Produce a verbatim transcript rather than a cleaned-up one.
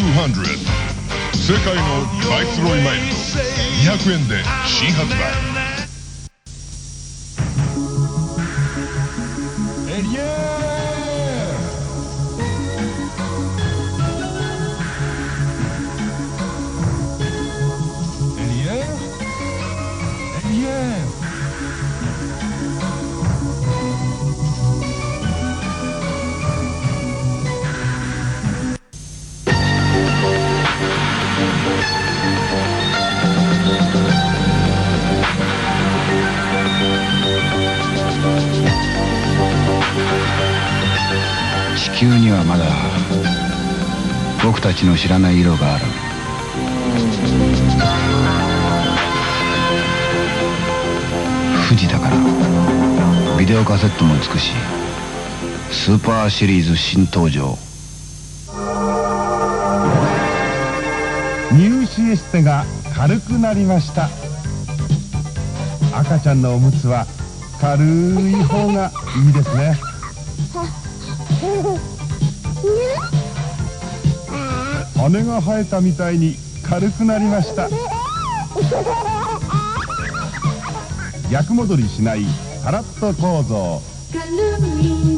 世界のバイスロイマイルドにひゃくえんで新発売。エリエーエリエーエリエー地球にはまだ僕たちの知らない色がある。富士だからビデオカセットも美しい。スーパーシリーズ新登場。 ニューシエステが軽くなりました。赤ちゃんのおむつは軽い方がいいですね。羽が生えたみたいに軽くなりました。逆戻りしないカラット構造。